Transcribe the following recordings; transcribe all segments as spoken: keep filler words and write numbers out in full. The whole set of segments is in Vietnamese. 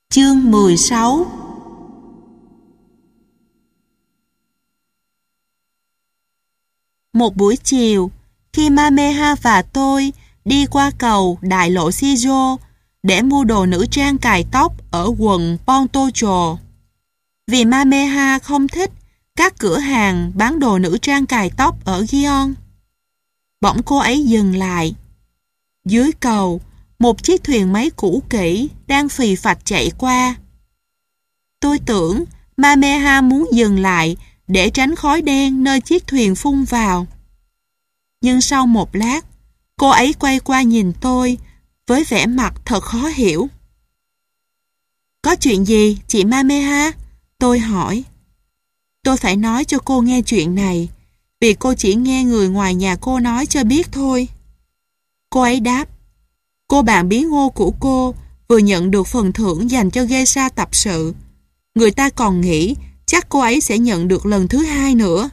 Chương mười sáu. Một buổi chiều, khi Mameha và tôi đi qua cầu đại lộ Shijo để mua đồ nữ trang cài tóc ở quận Pontocho, vì Mameha không thích các cửa hàng bán đồ nữ trang cài tóc ở Gion, bỗng cô ấy dừng lại. Dưới cầu, một chiếc thuyền máy cũ kỹ đang phì phạch chạy qua. Tôi tưởng Mameha muốn dừng lại để tránh khói đen nơi chiếc thuyền phun vào. Nhưng sau một lát, cô ấy quay qua nhìn tôi với vẻ mặt thật khó hiểu. Có chuyện gì, chị Mameha? Tôi hỏi. Tôi phải nói cho cô nghe chuyện này, vì cô chỉ nghe người ngoài nhà cô nói cho biết thôi. Cô ấy đáp. Cô bạn bí ngô của cô vừa nhận được phần thưởng dành cho geisha tập sự. Người ta còn nghĩ chắc cô ấy sẽ nhận được lần thứ hai nữa.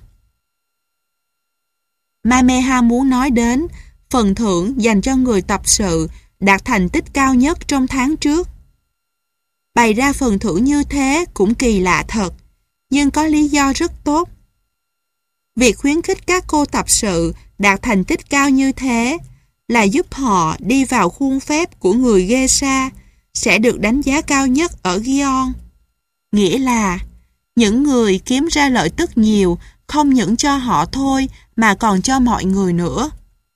Mameha muốn nói đến phần thưởng dành cho người tập sự đạt thành tích cao nhất trong tháng trước. Bày ra phần thưởng như thế cũng kỳ lạ thật, nhưng có lý do rất tốt. Việc khuyến khích các cô tập sự đạt thành tích cao như thế là giúp họ đi vào khuôn phép của người geisha sẽ được đánh giá cao nhất ở Gion. Nghĩa là những người kiếm ra lợi tức nhiều không những cho họ thôi mà còn cho mọi người nữa.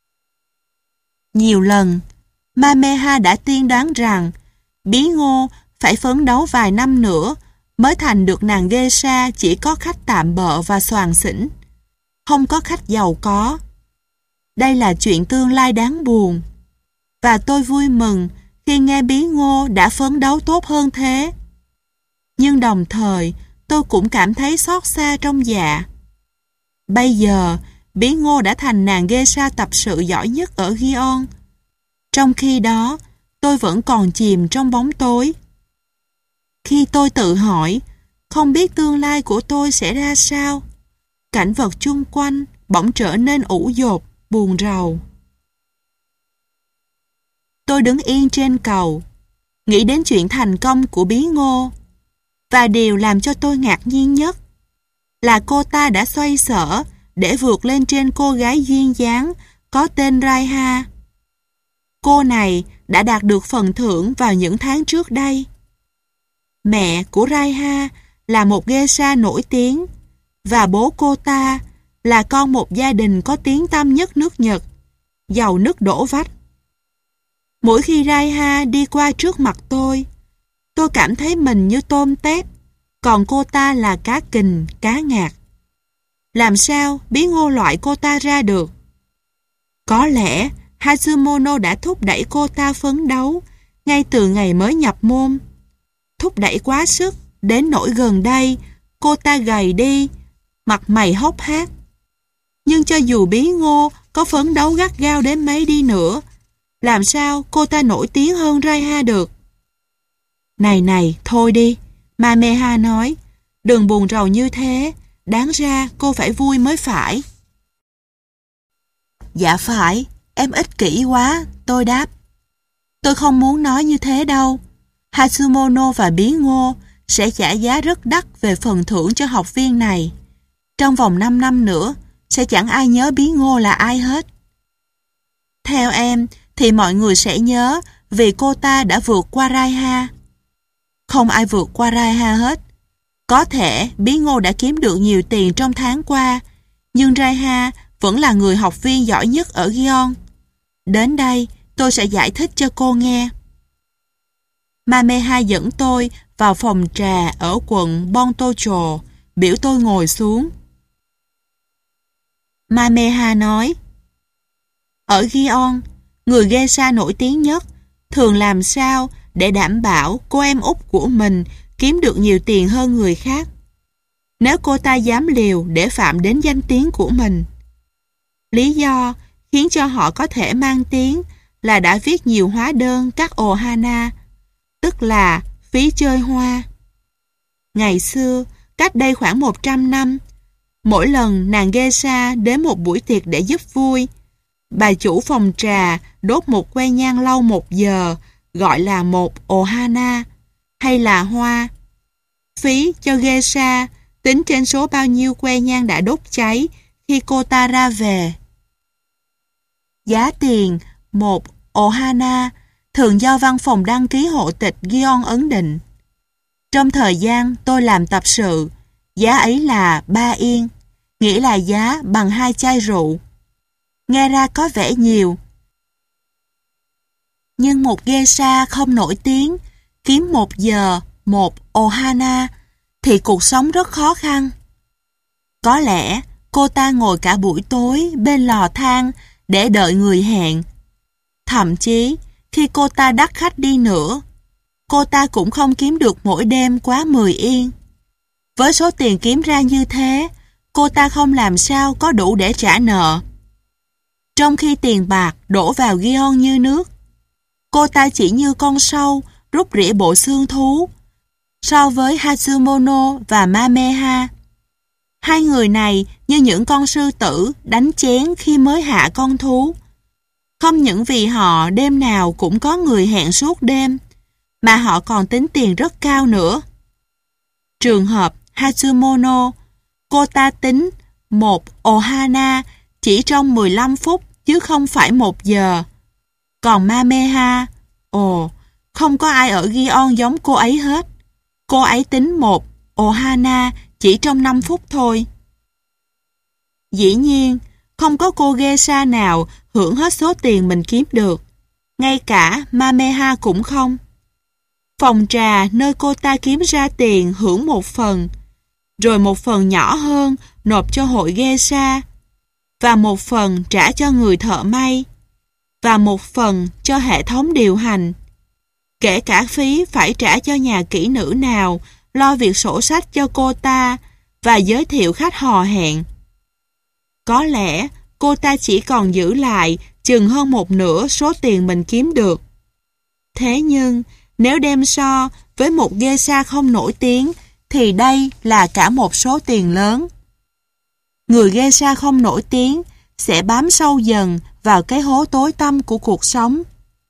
Nhiều lần, Mameha đã tiên đoán rằng bí ngô phải phấn đấu vài năm nữa mới thành được nàng geisha chỉ có khách tạm bợ và xoàng xỉn, không có khách giàu có. Đây là chuyện tương lai đáng buồn, và tôi vui mừng khi nghe bí ngô đã phấn đấu tốt hơn thế. Nhưng đồng thời, tôi cũng cảm thấy xót xa trong dạ. Bây giờ, bí ngô đã thành nàng geisha tập sự giỏi nhất ở Gion. Trong khi đó, tôi vẫn còn chìm trong bóng tối. Khi tôi tự hỏi, không biết tương lai của tôi sẽ ra sao, cảnh vật chung quanh bỗng trở nên ủ dột, buồn rầu. Tôi đứng yên trên cầu, nghĩ đến chuyện thành công của bí ngô, và điều làm cho tôi ngạc nhiên nhất là cô ta đã xoay sở để vượt lên trên cô gái duyên dáng có tên Raiha. Cô này đã đạt được phần thưởng vào những tháng trước đây. Mẹ của Raiha là một geisha nổi tiếng, và bố cô ta là con một gia đình có tiếng tăm nhất nước Nhật, giàu nứt đổ vách. Mỗi khi Raiha đi qua trước mặt tôi, tôi cảm thấy mình như tôm tép, còn cô ta là cá kình, cá ngạt. Làm sao bí ngô loại cô ta ra được? Có lẽ Hatsumono đã thúc đẩy cô ta phấn đấu ngay từ ngày mới nhập môn. Thúc đẩy quá sức, đến nỗi gần đây cô ta gầy đi, mặt mày hốc hác. Nhưng cho dù bí ngô có phấn đấu gắt gao đến mấy đi nữa, làm sao cô ta nổi tiếng hơn Raiha được? Này này, thôi đi, Mameha nói, đừng buồn rầu như thế, đáng ra cô phải vui mới phải. Dạ phải, em ích kỷ quá, tôi đáp. Tôi không muốn nói như thế đâu. Hatsumono và bí ngô sẽ trả giá rất đắt về phần thưởng cho học viên này. Trong vòng năm năm nữa, sẽ chẳng ai nhớ bí ngô là ai hết. Theo em, thì mọi người sẽ nhớ vì cô ta đã vượt qua Raiha. Không ai vượt qua Raiha hết. Có thể bí ngô đã kiếm được nhiều tiền trong tháng qua, nhưng Raiha vẫn là người học viên giỏi nhất ở Gion. Đến đây, tôi sẽ giải thích cho cô nghe. Mameha dẫn tôi vào phòng trà ở quận Pontocho, biểu tôi ngồi xuống. Mameha nói, ở Gion, người geisha nổi tiếng nhất thường làm sao để đảm bảo cô em út của mình kiếm được nhiều tiền hơn người khác, nếu cô ta dám liều để phạm đến danh tiếng của mình. Lý do khiến cho họ có thể mang tiếng là đã viết nhiều hóa đơn các ohana, tức là phí chơi hoa. Ngày xưa, cách đây khoảng một trăm năm, mỗi lần nàng geisha đến một buổi tiệc để giúp vui, bà chủ phòng trà đốt một que nhang lâu một giờ, gọi là một ohana, hay là hoa. Phí cho geisha tính trên số bao nhiêu que nhang đã đốt cháy khi cô ta ra về. Giá tiền một ohana thường do văn phòng đăng ký hộ tịch Gion ấn định. Trong thời gian tôi làm tập sự, giá ấy là ba yên, nghĩa là giá bằng hai chai rượu. Nghe ra có vẻ nhiều. Nhưng một geisha không nổi tiếng, kiếm một giờ một ohana, thì cuộc sống rất khó khăn. Có lẽ cô ta ngồi cả buổi tối bên lò than để đợi người hẹn. Thậm chí, khi cô ta đắt khách đi nữa, cô ta cũng không kiếm được mỗi đêm quá mười yên. Với số tiền kiếm ra như thế, cô ta không làm sao có đủ để trả nợ. Trong khi tiền bạc đổ vào Gion như nước, cô ta chỉ như con sâu rút rỉa bộ xương thú so với Hatsumono và Mameha. Hai người này như những con sư tử đánh chén khi mới hạ con thú. Không những vì họ đêm nào cũng có người hẹn suốt đêm, mà họ còn tính tiền rất cao nữa. Trường hợp Hatsumono, cô ta tính một ohana chỉ trong mười lăm phút chứ không phải một giờ. Còn Mameha, ồ, không có ai ở Gion giống cô ấy hết. Cô ấy tính một ohana chỉ trong năm phút thôi. Dĩ nhiên, không có cô geisha nào hưởng hết số tiền mình kiếm được. Ngay cả Mameha cũng không. Phòng trà nơi cô ta kiếm ra tiền hưởng một phần, rồi một phần nhỏ hơn nộp cho hội geisha, và một phần trả cho người thợ may, và một phần cho hệ thống điều hành. Kể cả phí phải trả cho nhà kỹ nữ nào lo việc sổ sách cho cô ta và giới thiệu khách hò hẹn. Có lẽ cô ta chỉ còn giữ lại chừng hơn một nửa số tiền mình kiếm được. Thế nhưng, nếu đem so với một geisha không nổi tiếng, thì đây là cả một số tiền lớn. Người geisha không nổi tiếng sẽ bám sâu dần vào cái hố tối tăm của cuộc sống.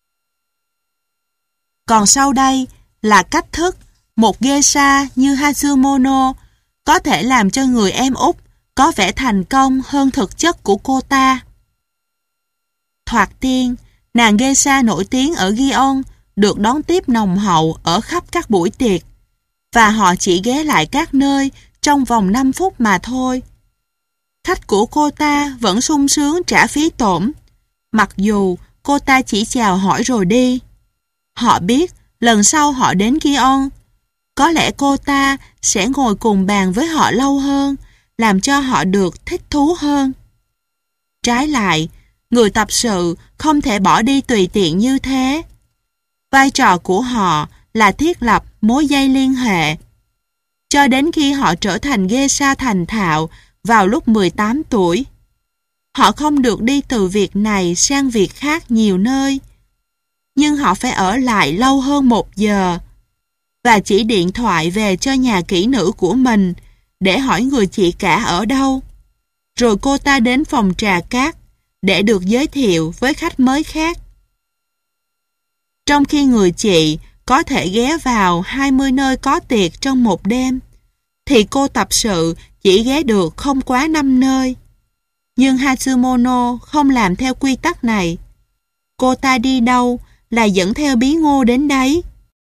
Còn sau đây là cách thức một geisha như Hatsumono có thể làm cho người em út có vẻ thành công hơn thực chất của cô ta. Thoạt tiên, nàng geisha nổi tiếng ở Gion được đón tiếp nồng hậu ở khắp các buổi tiệc, và họ chỉ ghé lại các nơi trong vòng năm phút mà thôi. Khách của cô ta vẫn sung sướng trả phí tổn, mặc dù cô ta chỉ chào hỏi rồi đi. Họ biết lần sau họ đến Gion, có lẽ cô ta sẽ ngồi cùng bàn với họ lâu hơn, làm cho họ được thích thú hơn. Trái lại, người tập sự không thể bỏ đi tùy tiện như thế. Vai trò của họ là thiết lập mối dây liên hệ. Cho đến khi họ trở thành geisha thành thạo vào lúc mười tám tuổi, họ không được đi từ việc này sang việc khác nhiều nơi, nhưng họ phải ở lại lâu hơn một giờ và chỉ điện thoại về cho nhà kỹ nữ của mình để hỏi người chị cả ở đâu. Rồi cô ta đến phòng trà cát để được giới thiệu với khách mới khác. Trong khi người chị có thể ghé vào hai mươi nơi có tiệc trong một đêm, thì cô tập sự chỉ ghé được không quá năm nơi. Nhưng Hatsumono không làm theo quy tắc này. Cô ta đi đâu là dẫn theo bí ngô đến đấy.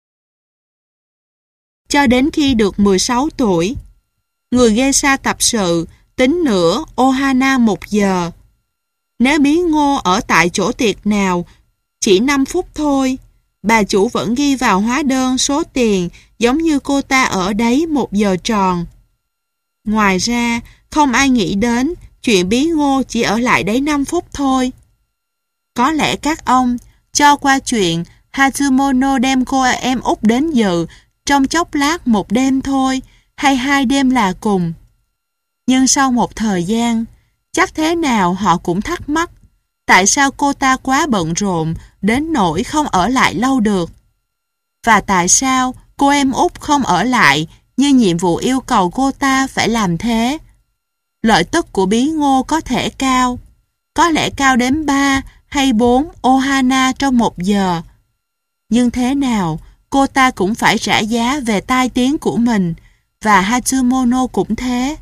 Cho đến khi được mười sáu tuổi, người geisha tập sự tính nửa ohana một giờ. Nếu bí ngô ở tại chỗ tiệc nào chỉ năm phút thôi, bà chủ vẫn ghi vào hóa đơn số tiền giống như cô ta ở đấy một giờ tròn. Ngoài ra, không ai nghĩ đến chuyện bí ngô chỉ ở lại đấy năm phút thôi. Có lẽ các ông cho qua chuyện Hatsumono đem cô em út đến dự trong chốc lát một đêm thôi, hay hai đêm là cùng. Nhưng sau một thời gian, chắc thế nào họ cũng thắc mắc tại sao cô ta quá bận rộn đến nỗi không ở lại lâu được. Và tại sao cô em út không ở lại như nhiệm vụ yêu cầu cô ta phải làm thế. Lợi tức của bí ngô có thể cao, có lẽ cao đến ba hay bốn ohana trong một giờ. Nhưng thế nào cô ta cũng phải trả giá về tai tiếng của mình, và Hatsumono cũng thế.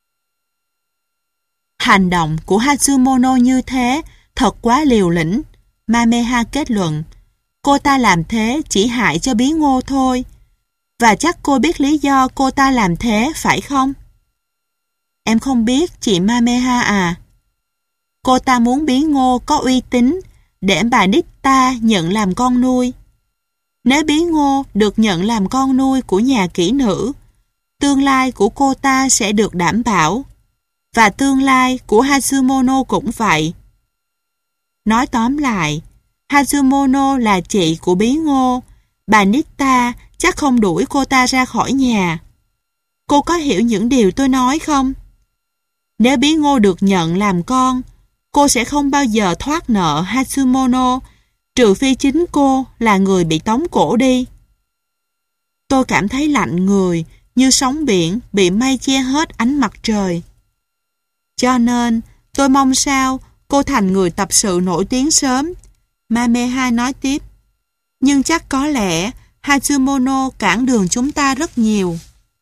Hành động của Hatsumono như thế thật quá liều lĩnh, Mameha kết luận. Cô ta làm thế chỉ hại cho Bí Ngô thôi. Và chắc cô biết lý do cô ta làm thế, phải không? Em không biết, chị Mameha à. Cô ta muốn Bí Ngô có uy tín để bà Nitta nhận làm con nuôi. Nếu Bí Ngô được nhận làm con nuôi của nhà kỹ nữ, tương lai của cô ta sẽ được đảm bảo, và tương lai của Hatsumono cũng vậy. Nói tóm lại, Hatsumono là chị của Bí Ngô, bà Nitta chắc không đuổi cô ta ra khỏi nhà. Cô có hiểu những điều tôi nói không? Nếu Bí Ngô được nhận làm con, cô sẽ không bao giờ thoát nợ Hatsumono, trừ phi chính cô là người bị tống cổ đi. Tôi cảm thấy lạnh người, như sóng biển bị mây che hết ánh mặt trời. Cho nên, tôi mong sao cô thành người tập sự nổi tiếng sớm. Mameha nói tiếp. Nhưng chắc có lẽ Hatsumono cản đường chúng ta rất nhiều.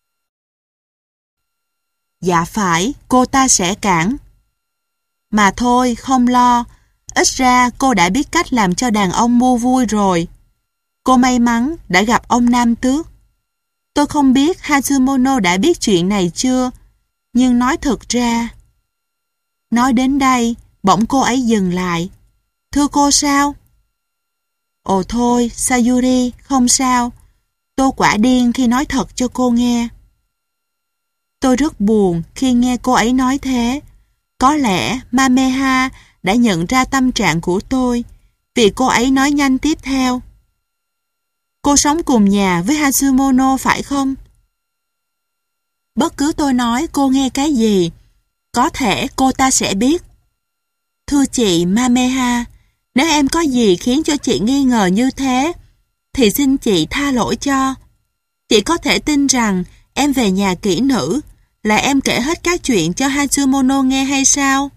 Dạ phải, cô ta sẽ cản. Mà thôi, không lo. Ít ra cô đã biết cách làm cho đàn ông mua vui rồi. Cô may mắn đã gặp ông Nam Tước. Tôi không biết Hatsumono đã biết chuyện này chưa, nhưng nói thật ra... Nói đến đây, bỗng cô ấy dừng lại. Thưa cô sao? Ồ thôi, Sayuri, không sao. Tôi quả điên khi nói thật cho cô nghe. Tôi rất buồn khi nghe cô ấy nói thế. Có lẽ Mameha đã nhận ra tâm trạng của tôi, vì cô ấy nói nhanh tiếp theo. Cô sống cùng nhà với Hatsumono phải không? Bất cứ tôi nói cô nghe cái gì, có thể cô ta sẽ biết. Thưa chị Mameha, nếu em có gì khiến cho chị nghi ngờ như thế, thì xin chị tha lỗi cho. Chị có thể tin rằng em về nhà kỹ nữ là em kể hết các chuyện cho Hatsumono nghe hay sao?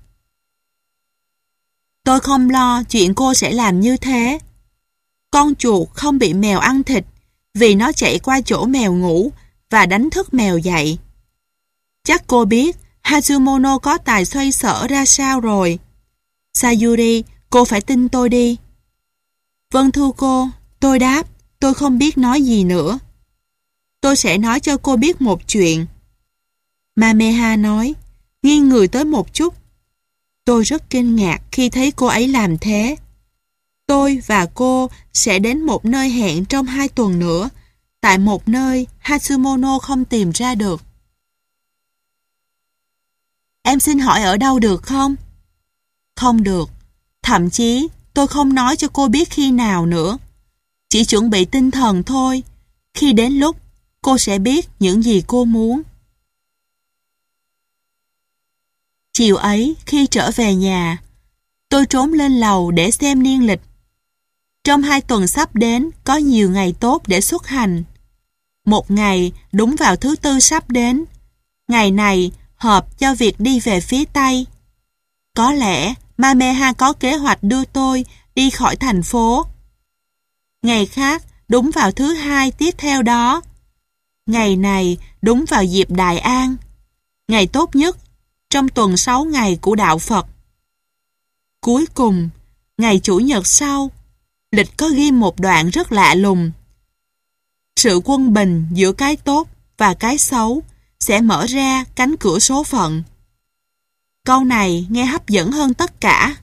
Tôi không lo chuyện cô sẽ làm như thế. Con chuột không bị mèo ăn thịt vì nó chạy qua chỗ mèo ngủ và đánh thức mèo dậy. Chắc cô biết Hatsumono có tài xoay sở ra sao rồi. Sayuri, cô phải tin tôi đi. Vâng thưa cô, tôi đáp, tôi không biết nói gì nữa. Tôi sẽ nói cho cô biết một chuyện. Mameha nói, nghiêng người tới một chút. Tôi rất kinh ngạc khi thấy cô ấy làm thế. Tôi và cô sẽ đến một nơi hẹn trong hai tuần nữa, tại một nơi Hatsumono không tìm ra được. Em xin hỏi ở đâu được không? Không được. Thậm chí tôi không nói cho cô biết khi nào nữa. Chỉ chuẩn bị tinh thần thôi. Khi đến lúc, cô sẽ biết những gì cô muốn. Chiều ấy, khi trở về nhà, tôi trốn lên lầu để xem niên lịch. Trong hai tuần sắp đến, có nhiều ngày tốt để xuất hành. Một ngày đúng vào thứ tư sắp đến. Ngày này hợp cho việc đi về phía Tây. Có lẽ Mameha có kế hoạch đưa tôi đi khỏi thành phố. Ngày khác đúng vào thứ hai tiếp theo đó. Ngày này đúng vào dịp Đại An, ngày tốt nhất trong tuần sáu ngày của Đạo Phật. Cuối cùng, ngày Chủ nhật sau, lịch có ghi một đoạn rất lạ lùng. Sự quân bình giữa cái tốt và cái xấu sẽ mở ra cánh cửa số phận. Câu này nghe hấp dẫn hơn tất cả.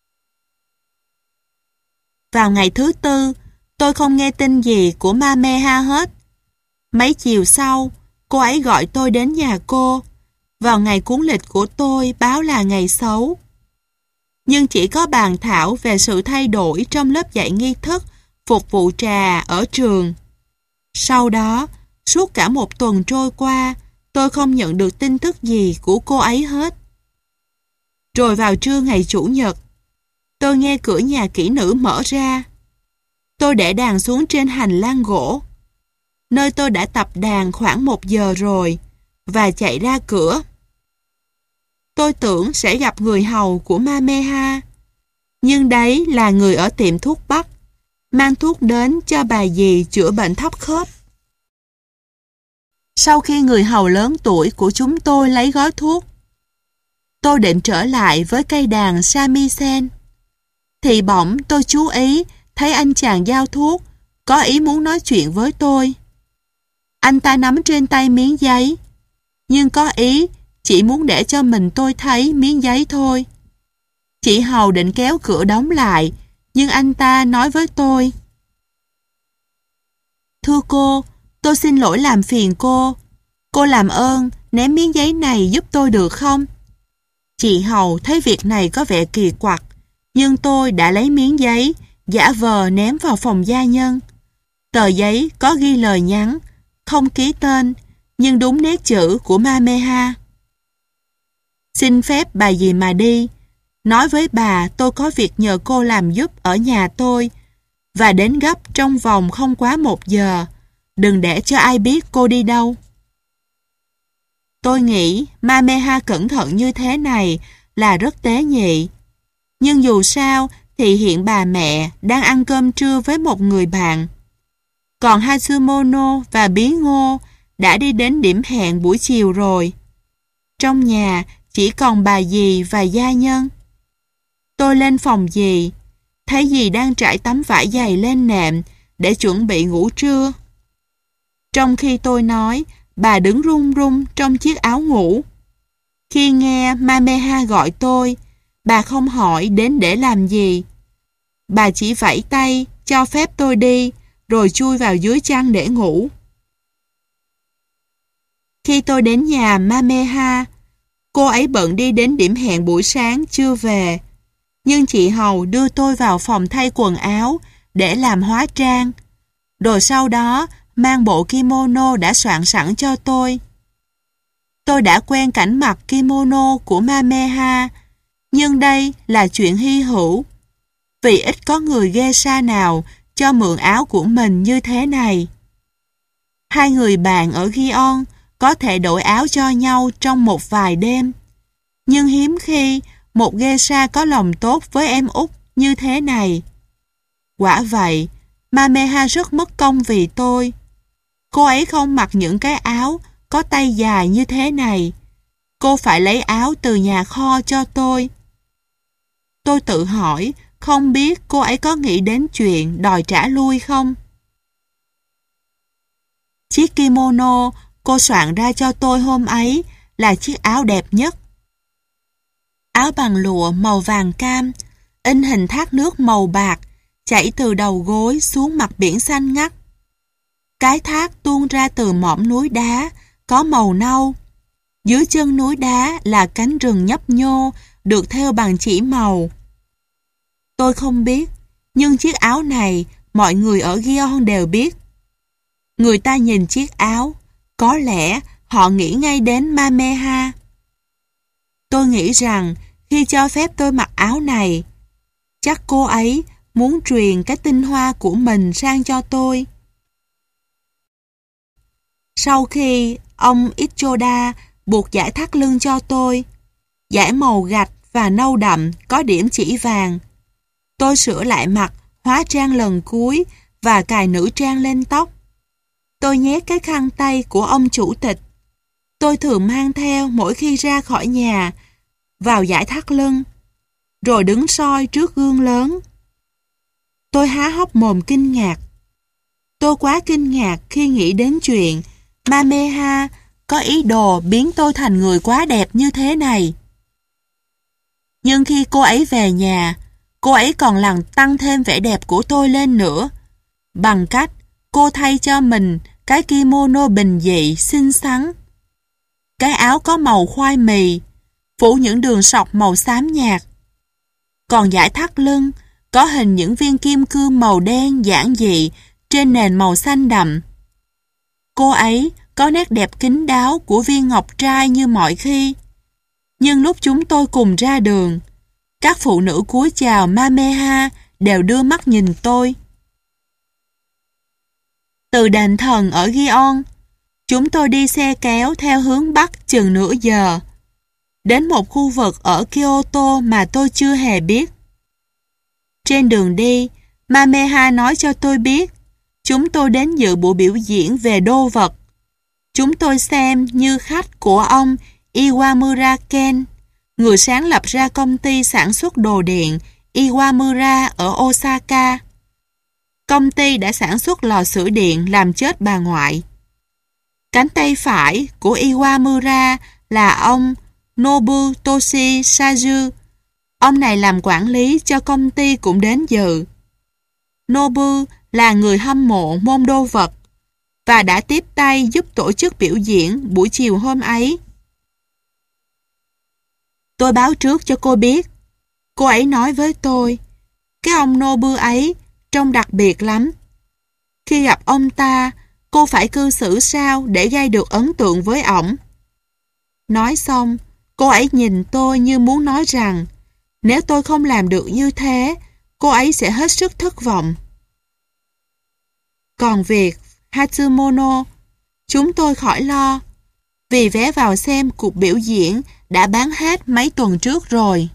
Vào ngày thứ tư, tôi không nghe tin gì của Mameha hết. Mấy chiều sau, cô ấy gọi tôi đến nhà cô. Vào ngày cuốn lịch của tôi báo là ngày xấu. Nhưng chỉ có bàn thảo về sự thay đổi trong lớp dạy nghi thức phục vụ trà ở trường. Sau đó, suốt cả một tuần trôi qua, tôi không nhận được tin tức gì của cô ấy hết. Rồi vào trưa ngày Chủ nhật, tôi nghe cửa nhà kỹ nữ mở ra. Tôi để đàn xuống trên hành lang gỗ, nơi tôi đã tập đàn khoảng một giờ rồi, và chạy ra cửa. Tôi tưởng sẽ gặp người hầu của Mameha, nhưng đấy là người ở tiệm thuốc bắc, mang thuốc đến cho bà dì chữa bệnh thấp khớp. Sau khi người hầu lớn tuổi của chúng tôi lấy gói thuốc, tôi định trở lại với cây đàn shamisen. Thì bỗng tôi chú ý thấy anh chàng giao thuốc có ý muốn nói chuyện với tôi. Anh ta nắm trên tay miếng giấy, nhưng có ý chỉ muốn để cho mình tôi thấy miếng giấy thôi. Chị hầu định kéo cửa đóng lại, nhưng anh ta nói với tôi: "Thưa cô, tôi xin lỗi làm phiền cô. Cô làm ơn ném miếng giấy này giúp tôi được không?" Chị hầu thấy việc này có vẻ kỳ quặc, nhưng tôi đã lấy miếng giấy, giả vờ ném vào phòng gia nhân. Tờ giấy có ghi lời nhắn, không ký tên, nhưng đúng nét chữ của Mameha. "Xin phép bà dì mà đi. Nói với bà tôi có việc nhờ cô làm giúp ở nhà tôi, và đến gấp trong vòng không quá một giờ. Đừng để cho ai biết cô đi đâu." Tôi nghĩ Mameha cẩn thận như thế này là rất tế nhị. Nhưng dù sao thì hiện bà mẹ đang ăn cơm trưa với một người bạn. Còn Hatsumono và Bí Ngô đã đi đến điểm hẹn buổi chiều rồi. Trong nhà chỉ còn bà dì và gia nhân. Tôi lên phòng dì, thấy dì đang trải tấm vải dày lên nệm để chuẩn bị ngủ trưa. Trong khi tôi nói, bà đứng run run trong chiếc áo ngủ. Khi nghe Mameha gọi tôi, bà không hỏi đến để làm gì. Bà chỉ vẫy tay cho phép tôi đi, rồi chui vào dưới chăn để ngủ. Khi tôi đến nhà Mameha, cô ấy bận đi đến điểm hẹn buổi sáng chưa về. Nhưng chị hầu đưa tôi vào phòng thay quần áo để làm hóa trang, rồi sau đó mang bộ kimono đã soạn sẵn cho tôi. Tôi đã quen cảnh mặc kimono của Mameha, nhưng đây là chuyện hy hữu, vì ít có người geisha nào cho mượn áo của mình như thế này. Hai người bạn ở Gion có thể đổi áo cho nhau trong một vài đêm, nhưng hiếm khi một geisha có lòng tốt với em út như thế này. Quả vậy, Mameha rất mất công vì tôi. Cô ấy không mặc những cái áo có tay dài như thế này. Cô phải lấy áo từ nhà kho cho tôi. Tôi tự hỏi, không biết cô ấy có nghĩ đến chuyện đòi trả lui không? Chiếc kimono cô soạn ra cho tôi hôm ấy là chiếc áo đẹp nhất. Áo bằng lụa màu vàng cam, in hình thác nước màu bạc, chảy từ đầu gối xuống mặt biển xanh ngắt. Cái thác tuôn ra từ mỏm núi đá, có màu nâu. Dưới chân núi đá là cánh rừng nhấp nhô, được thêu bằng chỉ màu. Tôi không biết, nhưng chiếc áo này mọi người ở Gion đều biết. Người ta nhìn chiếc áo, có lẽ họ nghĩ ngay đến Mameha. Tôi nghĩ rằng khi cho phép tôi mặc áo này, chắc cô ấy muốn truyền cái tinh hoa của mình sang cho tôi. Sau khi ông Ichoda buộc dải thắt lưng cho tôi, dải màu gạch và nâu đậm có điểm chỉ vàng, tôi sửa lại mặt, hóa trang lần cuối và cài nữ trang lên tóc. Tôi nhét cái khăn tay của ông chủ tịch tôi thường mang theo mỗi khi ra khỏi nhà vào dải thắt lưng, rồi đứng soi trước gương lớn. Tôi há hốc mồm kinh ngạc. Tôi quá kinh ngạc khi nghĩ đến chuyện Mameha có ý đồ biến tôi thành người quá đẹp như thế này. Nhưng khi cô ấy về nhà, cô ấy còn làm tăng thêm vẻ đẹp của tôi lên nữa, bằng cách cô thay cho mình cái kimono bình dị xinh xắn. Cái áo có màu khoai mì, phủ những đường sọc màu xám nhạt. Còn dải thắt lưng có hình những viên kim cương màu đen giản dị trên nền màu xanh đậm. Cô ấy có nét đẹp kín đáo của viên ngọc trai như mọi khi. Nhưng lúc chúng tôi cùng ra đường, các phụ nữ cúi chào Mameha đều đưa mắt nhìn tôi. Từ đền thần ở Gion, chúng tôi đi xe kéo theo hướng Bắc chừng nửa giờ, đến một khu vực ở Kyoto mà tôi chưa hề biết. Trên đường đi, Mameha nói cho tôi biết chúng tôi đến dự buổi biểu diễn về đô vật. Chúng tôi xem như khách của ông Iwamura Ken, người sáng lập ra công ty sản xuất đồ điện Iwamura ở Osaka. Công ty đã sản xuất lò sưởi điện làm chết bà ngoại. Cánh tay phải của Iwamura là ông Nobutoshi Saju. Ông này làm quản lý cho công ty cũng đến dự. Nobu là người hâm mộ môn đô vật và đã tiếp tay giúp tổ chức biểu diễn buổi chiều hôm ấy. Tôi báo trước cho cô biết. Cô ấy nói với tôi, cái ông Nobu ấy trông đặc biệt lắm. Khi gặp ông ta, cô phải cư xử sao để gây được ấn tượng với ổng. Nói xong, cô ấy nhìn tôi như muốn nói rằng nếu tôi không làm được như thế, cô ấy sẽ hết sức thất vọng. Còn việc Hatsumono, chúng tôi khỏi lo, vì vé vào xem cuộc biểu diễn đã bán hết mấy tuần trước rồi.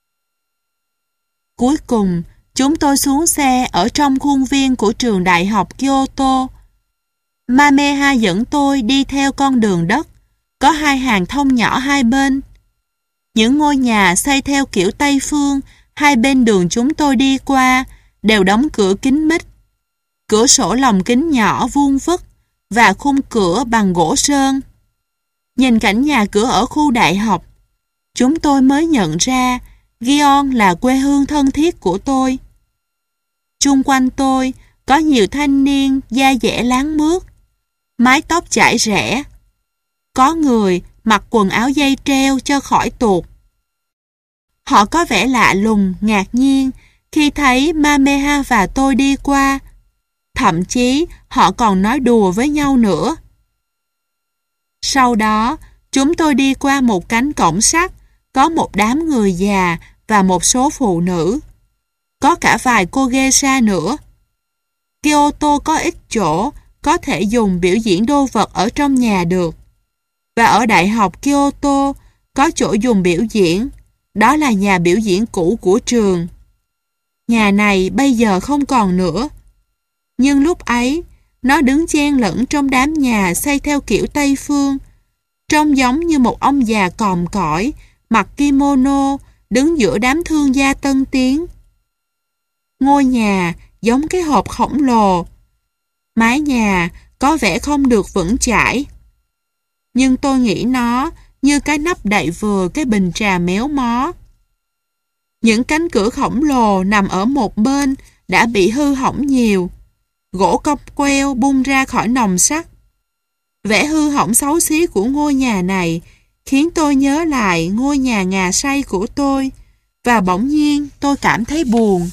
Cuối cùng, chúng tôi xuống xe ở trong khuôn viên của trường đại học Kyoto. Mameha dẫn tôi đi theo con đường đất, có hai hàng thông nhỏ hai bên. Những ngôi nhà xây theo kiểu Tây Phương hai bên đường chúng tôi đi qua đều đóng cửa kín mít. Cửa sổ lồng kính nhỏ vuông vức và khung cửa bằng gỗ sơn. Nhìn cảnh nhà cửa ở khu đại học, chúng tôi mới nhận ra Gion là quê hương thân thiết của tôi. Chung quanh tôi có nhiều thanh niên da dẻ láng mướt, mái tóc chải rẽ. Có người mặc quần áo dây treo cho khỏi tuột. Họ có vẻ lạ lùng, ngạc nhiên khi thấy Mameha và tôi đi qua. Thậm chí họ còn nói đùa với nhau nữa. Sau đó, chúng tôi đi qua một cánh cổng sắt, có một đám người già và một số phụ nữ. Có cả vài cô geisha nữa. Kyoto có ít chỗ có thể dùng biểu diễn đô vật ở trong nhà được. Và ở Đại học Kyoto có chỗ dùng biểu diễn. Đó là nhà biểu diễn cũ của trường. Nhà này bây giờ không còn nữa. Nhưng lúc ấy, nó đứng chen lẫn trong đám nhà xây theo kiểu Tây Phương, trông giống như một ông già còm cõi, mặc kimono, đứng giữa đám thương gia tân tiến. Ngôi nhà giống cái hộp khổng lồ. Mái nhà có vẻ không được vững chãi. Nhưng tôi nghĩ nó như cái nắp đậy vừa cái bình trà méo mó. Những cánh cửa khổng lồ nằm ở một bên đã bị hư hỏng nhiều. Gỗ cong queo bung ra khỏi nòng sắt. Vẻ hư hỏng xấu xí của ngôi nhà này khiến tôi nhớ lại ngôi nhà ngà say của tôi và bỗng nhiên tôi cảm thấy buồn.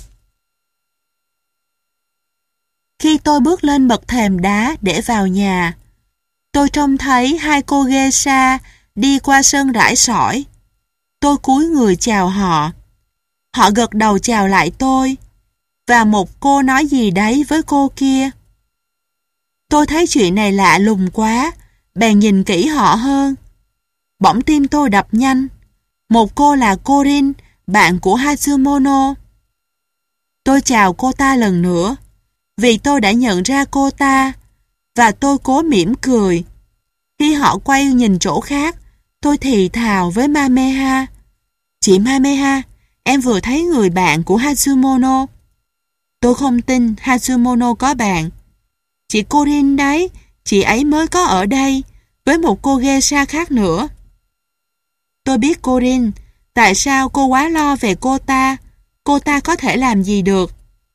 Khi tôi bước lên bậc thềm đá để vào nhà, tôi trông thấy hai cô geisha đi qua sân rải sỏi. Tôi cúi người chào họ. Họ gật đầu chào lại tôi, và một cô nói gì đấy với cô kia. Tôi thấy chuyện này lạ lùng quá, bèn nhìn kỹ họ hơn. Bỗng tim tôi đập nhanh. Một cô là Corinne, bạn của Hatsumono. Tôi chào cô ta lần nữa, vì tôi đã nhận ra cô ta, và tôi cố mỉm cười. Khi họ quay nhìn chỗ khác, tôi thì thào với Mameha. Chị Mameha, em vừa thấy người bạn của Hatsumono. Tôi không tin Hatsumono có bạn. Chị Corinne đấy, chị ấy mới có ở đây, với một cô geisha khác nữa. Tôi biết Corinne, tại sao cô quá lo về cô ta? Cô ta có thể làm gì được?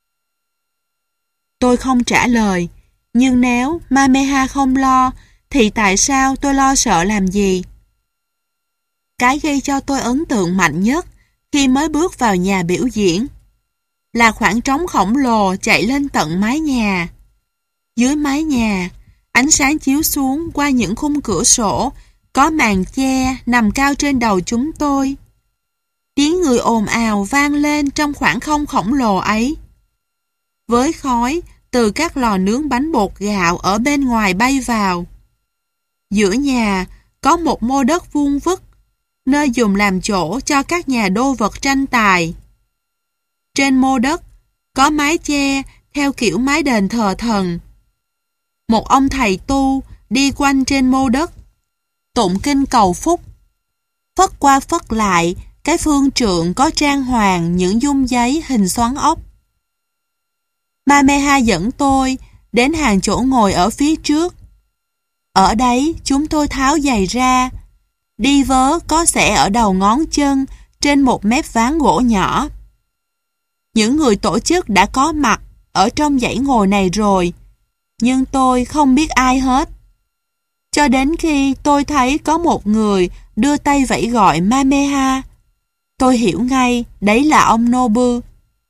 Tôi không trả lời, nhưng nếu Mameha không lo, thì tại sao tôi lo sợ làm gì? Cái gây cho tôi ấn tượng mạnh nhất khi mới bước vào nhà biểu diễn là khoảng trống khổng lồ chạy lên tận mái nhà. Dưới mái nhà, ánh sáng chiếu xuống qua những khung cửa sổ, có màn che nằm cao trên đầu chúng tôi. Tiếng người ồn ào vang lên trong khoảng không khổng lồ ấy. Với khói từ các lò nướng bánh bột gạo ở bên ngoài bay vào. Giữa nhà có một mô đất vuông vức, nơi dùng làm chỗ cho các nhà đô vật tranh tài. Trên mô đất có mái che theo kiểu mái đền thờ thần. Một ông thầy tu đi quanh trên mô đất, tụng kinh cầu phúc. Phất qua phất lại, cái phương trượng có trang hoàng những dung giấy hình xoắn ốc. Mameha dẫn tôi đến hàng chỗ ngồi ở phía trước. Ở đấy chúng tôi tháo giày ra, đi vớ có xẻ ở đầu ngón chân trên một mép ván gỗ nhỏ. Những người tổ chức đã có mặt ở trong dãy ngồi này rồi, nhưng tôi không biết ai hết. Cho đến khi tôi thấy có một người đưa tay vẫy gọi Mameha, tôi hiểu ngay đấy là ông Nobu.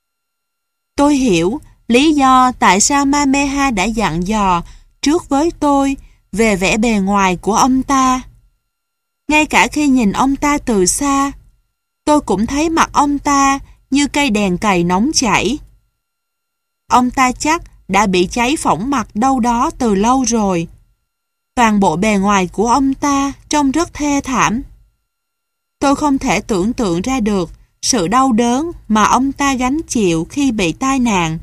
Tôi hiểu lý do tại sao Mameha đã dặn dò trước với tôi về vẻ bề ngoài của ông ta. Ngay cả khi nhìn ông ta từ xa, tôi cũng thấy mặt ông ta như cây đèn cày nóng chảy. Ông ta chắc đã bị cháy phỏng mặt đâu đó từ lâu rồi. Toàn bộ bề ngoài của ông ta trông rất thê thảm. Tôi không thể tưởng tượng ra được sự đau đớn mà ông ta gánh chịu khi bị tai nạn.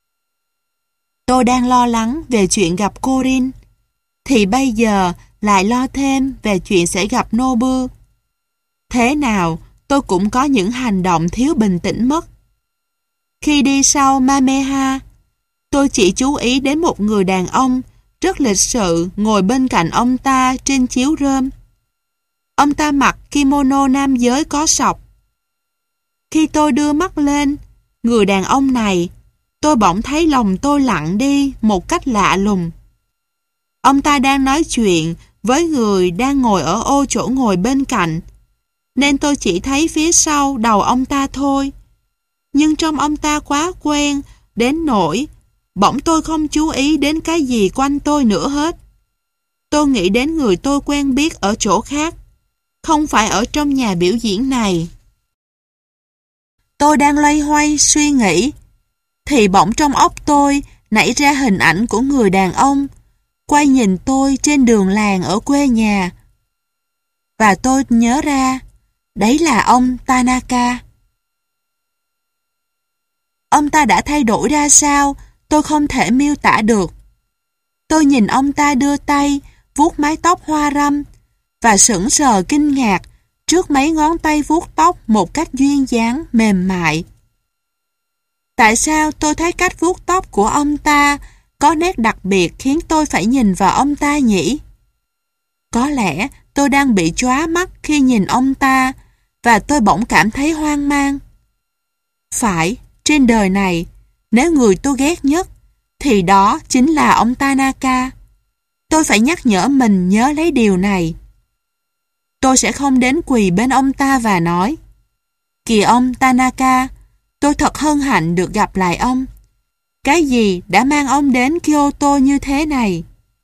Tôi đang lo lắng về chuyện gặp Corinne, thì bây giờ lại lo thêm về chuyện sẽ gặp Nobu. Thế nào tôi cũng có những hành động thiếu bình tĩnh mất. Khi đi sau Mameha, tôi chỉ chú ý đến một người đàn ông rất lịch sự ngồi bên cạnh ông ta trên chiếu rơm. Ông ta mặc kimono nam giới có sọc. Khi tôi đưa mắt lên người đàn ông này, tôi bỗng thấy lòng tôi lặng đi một cách lạ lùng. Ông ta đang nói chuyện với người đang ngồi ở ô chỗ ngồi bên cạnh, nên tôi chỉ thấy phía sau đầu ông ta thôi. Nhưng trông ông ta quá quen đến nỗi bỗng tôi không chú ý đến cái gì quanh tôi nữa hết. Tôi nghĩ đến người tôi quen biết ở chỗ khác, không phải ở trong nhà biểu diễn này. Tôi đang loay hoay suy nghĩ, thì bỗng trong óc tôi nảy ra hình ảnh của người đàn ông quay nhìn tôi trên đường làng ở quê nhà. Và tôi nhớ ra, đấy là ông Tanaka. Ông ta đã thay đổi ra sao, tôi không thể miêu tả được. Tôi nhìn ông ta đưa tay, vuốt mái tóc hoa râm, và sững sờ kinh ngạc trước mấy ngón tay vuốt tóc một cách duyên dáng, mềm mại. Tại sao tôi thấy cách vuốt tóc của ông ta có nét đặc biệt khiến tôi phải nhìn vào ông ta nhỉ? Có lẽ tôi đang bị chóa mắt khi nhìn ông ta, và tôi bỗng cảm thấy hoang mang. Phải, trên đời này, nếu người tôi ghét nhất, thì đó chính là ông Tanaka. Tôi phải nhắc nhở mình nhớ lấy điều này. Tôi sẽ không đến quỳ bên ông ta và nói: "Kìa ông Tanaka, tôi thật hân hạnh được gặp lại ông. Cái gì đã mang ông đến Kyoto như thế này?"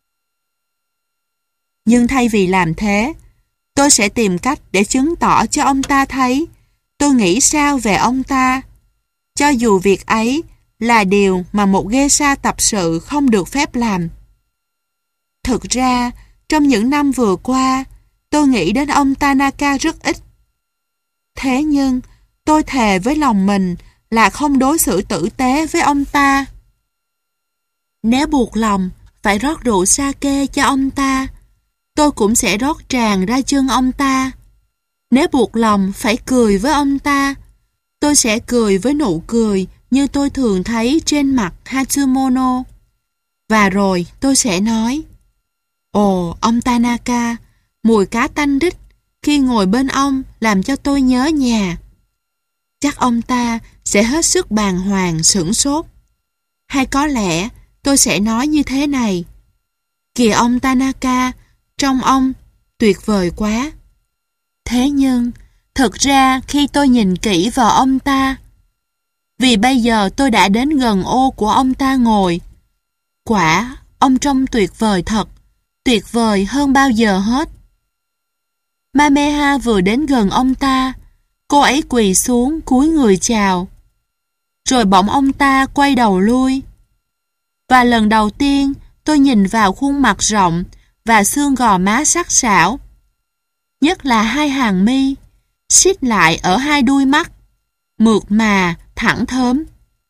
Nhưng thay vì làm thế, tôi sẽ tìm cách để chứng tỏ cho ông ta thấy tôi nghĩ sao về ông ta, cho dù việc ấy là điều mà một geisha tập sự không được phép làm. Thực ra, trong những năm vừa qua, tôi nghĩ đến ông Tanaka rất ít. Thế nhưng, tôi thề với lòng mình là không đối xử tử tế với ông ta. Nếu buộc lòng phải rót rượu sake cho ông ta, tôi cũng sẽ rót tràn ra chân ông ta. Nếu buộc lòng phải cười với ông ta, tôi sẽ cười với nụ cười như tôi thường thấy trên mặt Hatsumono. Và rồi tôi sẽ nói: "Ồ, ông Tanaka, mùi cá tanh rít khi ngồi bên ông làm cho tôi nhớ nhà." Chắc ông ta sẽ hết sức bàng hoàng sửng sốt. Hay có lẽ tôi sẽ nói như thế này: "Kìa ông Tanaka, trông ông tuyệt vời quá." Thế nhưng, thực ra khi tôi nhìn kỹ vào ông ta, vì bây giờ tôi đã đến gần ô của ông ta ngồi, quả, ông trông tuyệt vời thật, tuyệt vời hơn bao giờ hết. Mameha vừa đến gần ông ta, cô ấy quỳ xuống cúi người chào. Rồi bỗng ông ta quay đầu lui. Và lần đầu tiên tôi nhìn vào khuôn mặt rộng và xương gò má sắc sảo, nhất là hai hàng mi, xít lại ở hai đuôi mắt, mượt mà, thẳng thớm.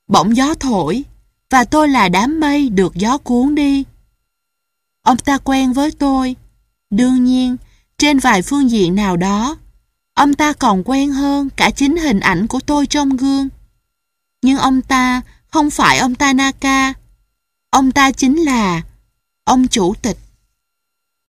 Bỗng gió thổi, và tôi là đám mây được gió cuốn đi. Ông ta quen với tôi. Đương nhiên, trên vài phương diện nào đó, ông ta còn quen hơn cả chính hình ảnh của tôi trong gương. Nhưng ông ta không phải ông Tanaka. Ông ta chính là ông chủ tịch.